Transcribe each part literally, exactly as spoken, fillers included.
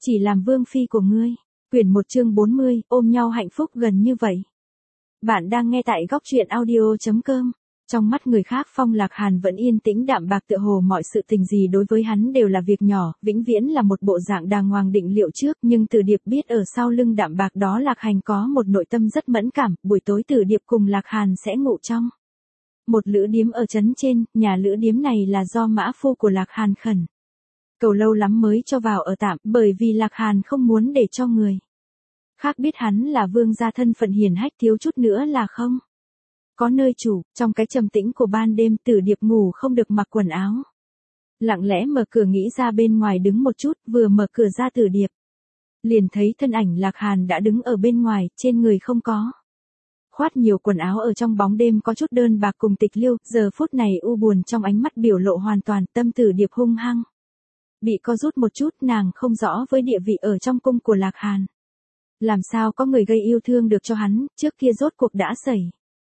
Chỉ làm vương phi của ngươi. Quyển một chương bốn mươi, ôm nhau hạnh phúc gần như vậy. Bạn đang nghe tại góc truyện audio chấm com. Trong mắt người khác Phong Lạc Hàn vẫn yên tĩnh đạm bạc tựa hồ mọi sự tình gì đối với hắn đều là việc nhỏ, vĩnh viễn là một bộ dạng đàng hoàng định liệu trước, nhưng Từ Điệp biết ở sau lưng đạm bạc đó Lạc Hành có một nội tâm rất mẫn cảm, buổi tối Từ Điệp cùng Lạc Hàn sẽ ngủ trong một lữ điếm ở trấn trên, nhà lữ điếm này là do mã phu của Lạc Hàn khẩn cầu lâu lắm mới cho vào ở tạm, bởi vì Lạc Hàn không muốn để cho người khác biết hắn là vương gia thân phận hiền hách thiếu chút nữa là không có nơi chủ. Trong cái trầm tĩnh của ban đêm Từ Điệp ngủ không được mặc quần áo. Lặng lẽ mở cửa nghĩ ra bên ngoài đứng một chút, vừa mở cửa ra Từ Điệp liền thấy thân ảnh Lạc Hàn đã đứng ở bên ngoài, trên người không có khoát nhiều quần áo, ở trong bóng đêm có chút đơn bạc cùng tịch liêu, giờ phút này u buồn trong ánh mắt biểu lộ hoàn toàn, tâm Từ Điệp hung hăng bị co rút một chút, nàng không rõ với địa vị ở trong cung của Lạc Hàn. Làm sao có người gây yêu thương được cho hắn, trước kia rốt cuộc đã xảy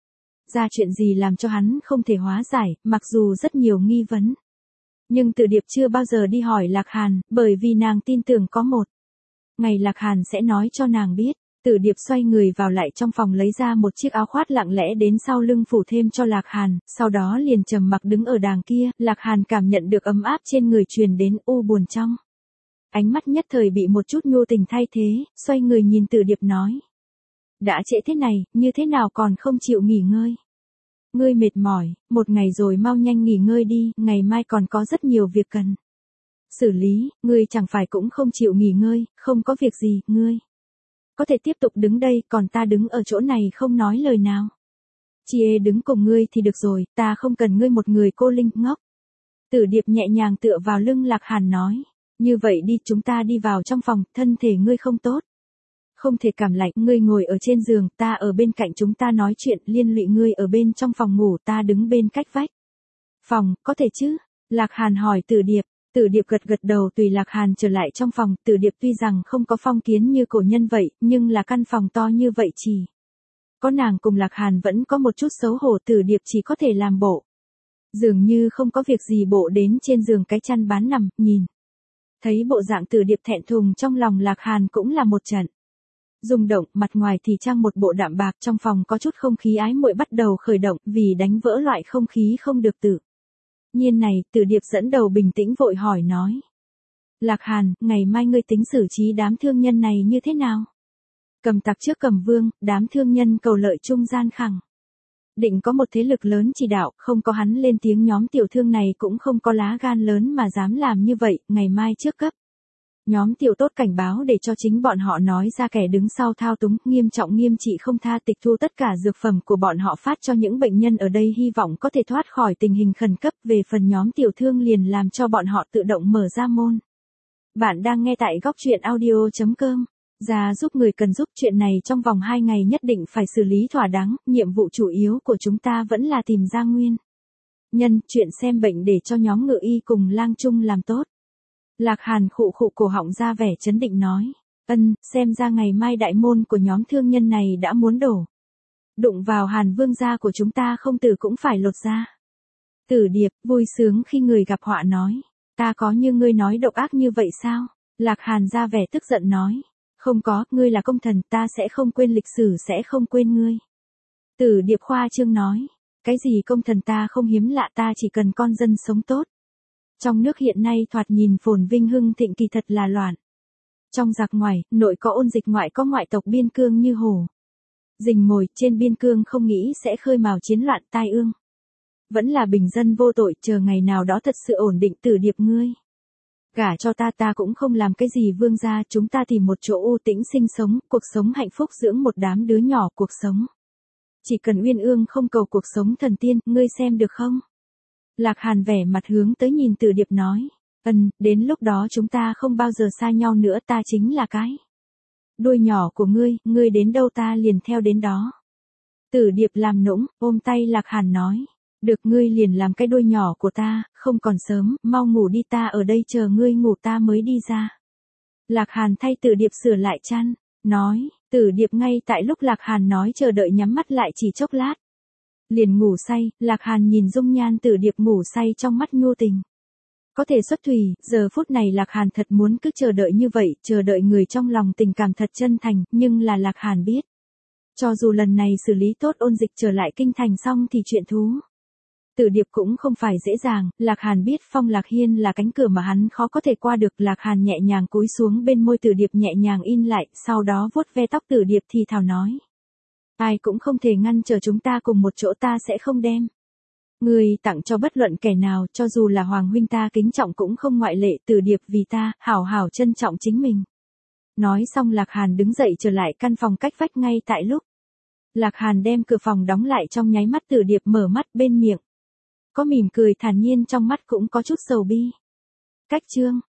ra chuyện gì làm cho hắn không thể hóa giải, mặc dù rất nhiều nghi vấn. Nhưng Từ Điệp chưa bao giờ đi hỏi Lạc Hàn, bởi vì nàng tin tưởng có một ngày Lạc Hàn sẽ nói cho nàng biết. Từ Điệp xoay người vào lại trong phòng lấy ra một chiếc áo khoác lặng lẽ đến sau lưng phủ thêm cho Lạc Hàn, sau đó liền trầm mặc đứng ở đàng kia, Lạc Hàn cảm nhận được ấm áp trên người truyền đến, u buồn trong ánh mắt nhất thời bị một chút nhu tình thay thế, xoay người nhìn Từ Điệp nói. Đã trễ thế này, như thế nào còn không chịu nghỉ ngơi? Ngươi mệt mỏi, một ngày rồi mau nhanh nghỉ ngơi đi, ngày mai còn có rất nhiều việc cần xử lý, ngươi chẳng phải cũng không chịu nghỉ ngơi, không có việc gì, ngươi có thể tiếp tục đứng đây, còn ta đứng ở chỗ này không nói lời nào. Chị đứng cùng ngươi thì được rồi, ta không cần ngươi một người cô linh ngốc. Từ Điệp nhẹ nhàng tựa vào lưng Lạc Hàn nói. Như vậy đi, chúng ta đi vào trong phòng, thân thể ngươi không tốt. Không thể cảm lạnh, ngươi ngồi ở trên giường, ta ở bên cạnh chúng ta nói chuyện, liên lụy ngươi ở bên trong phòng ngủ, ta đứng bên cách vách phòng, có thể chứ? Lạc Hàn hỏi Từ Điệp. Từ Điệp gật gật đầu, tùy Lạc Hàn trở lại trong phòng. Từ Điệp tuy rằng không có phong kiến như cổ nhân vậy, nhưng là căn phòng to như vậy chỉ có nàng cùng Lạc Hàn vẫn có một chút xấu hổ. Từ Điệp chỉ có thể làm bộ dường như không có việc gì, bộ đến trên giường cái chăn bán nằm, nhìn thấy bộ dạng Từ Điệp thẹn thùng trong lòng Lạc Hàn cũng là một trận rung động, mặt ngoài thì trang một bộ đạm bạc, trong phòng có chút không khí ái muội bắt đầu khởi động, vì đánh vỡ loại không khí không được tự nhiên này, Từ Điệp dẫn đầu bình tĩnh vội hỏi nói. Lạc Hàn, ngày mai ngươi tính xử trí đám thương nhân này như thế nào? Cầm tặc trước cầm vương, đám thương nhân cầu lợi trung gian khẳng định có một thế lực lớn chỉ đạo, không có hắn lên tiếng nhóm tiểu thương này cũng không có lá gan lớn mà dám làm như vậy, ngày mai trước cấp nhóm tiểu tốt cảnh báo để cho chính bọn họ nói ra kẻ đứng sau thao túng, nghiêm trọng nghiêm trị không tha, tịch thu tất cả dược phẩm của bọn họ phát cho những bệnh nhân ở đây, hy vọng có thể thoát khỏi tình hình khẩn cấp. Về phần nhóm tiểu thương liền làm cho bọn họ tự động mở ra môn. Bạn đang nghe tại góc truyện audio chấm com. Ra giúp người cần giúp, chuyện này trong vòng hai ngày nhất định phải xử lý thỏa đáng, nhiệm vụ chủ yếu của chúng ta vẫn là tìm ra nguyên nhân, chuyện xem bệnh để cho nhóm ngự y cùng lang trung làm tốt. Lạc Hàn khụ khụ cổ họng ra vẻ chấn định nói. Ân, xem ra ngày mai đại môn của nhóm thương nhân này đã muốn đổ đụng vào Hàn vương gia của chúng ta, không từ cũng phải lột ra. Từ Điệp vui sướng khi người gặp họa nói. Ta có như ngươi nói độc ác như vậy sao? Lạc Hàn ra vẻ tức giận nói. Không có, ngươi là công thần, ta sẽ không quên lịch sử, sẽ không quên ngươi. Từ Điệp khoa trương nói. Cái gì công thần, ta không hiếm lạ, ta chỉ cần con dân sống tốt. Trong nước hiện nay thoạt nhìn phồn vinh hưng thịnh, kỳ thật là loạn. Trong giặc ngoài, nội có ôn dịch, ngoại có ngoại tộc, biên cương như hổ rình mồi, trên biên cương không nghĩ sẽ khơi mào chiến loạn tai ương. Vẫn là bình dân vô tội, chờ ngày nào đó thật sự ổn định. Từ Điệp ngươi gả cho ta, ta cũng không làm cái gì vương gia, chúng ta tìm một chỗ u tĩnh sinh sống, cuộc sống hạnh phúc, dưỡng một đám đứa nhỏ, cuộc sống chỉ cần uyên ương, không cầu cuộc sống thần tiên, ngươi xem được không? Lạc Hàn vẻ mặt hướng tới nhìn Từ Điệp nói. Ừm, đến lúc đó chúng ta không bao giờ xa nhau nữa, ta chính là cái đuôi nhỏ của ngươi, ngươi đến đâu ta liền theo đến đó. Từ Điệp làm nũng, ôm tay Lạc Hàn nói. Được, ngươi liền làm cái đuôi nhỏ của ta, không còn sớm, mau ngủ đi, ta ở đây chờ ngươi ngủ ta mới đi ra. Lạc Hàn thay Từ Điệp sửa lại chăn, nói. Từ Điệp ngay tại lúc Lạc Hàn nói chờ đợi nhắm mắt lại chỉ chốc lát liền ngủ say. Lạc Hàn nhìn dung nhan Từ Điệp ngủ say trong mắt nhu tình Có thể xuất thủy, giờ phút này Lạc Hàn thật muốn cứ chờ đợi như vậy, chờ đợi người trong lòng tình cảm thật chân thành, nhưng là Lạc Hàn biết. Cho dù lần này xử lý tốt ôn dịch trở lại kinh thành xong thì chuyện thú. Tử Điệp cũng không phải dễ dàng, Lạc Hàn biết Phong Lạc Hiên là cánh cửa mà hắn khó có thể qua được. Lạc Hàn nhẹ nhàng cúi xuống bên môi Tử Điệp nhẹ nhàng in lại, sau đó vuốt ve tóc Tử Điệp thì thào nói. Ai cũng không thể ngăn trở chúng ta cùng một chỗ, ta sẽ không đem ngươi tặng cho bất luận kẻ nào, cho dù là Hoàng huynh ta kính trọng cũng không ngoại lệ. Tử Điệp vì ta, hảo hảo trân trọng chính mình. Nói xong Lạc Hàn đứng dậy trở lại căn phòng cách vách. Ngay tại lúc Lạc Hàn đem cửa phòng đóng lại, trong nháy mắt Tử Điệp mở mắt, bên miệng có mỉm cười thản nhiên, trong mắt cũng có chút sầu bi. Cách chương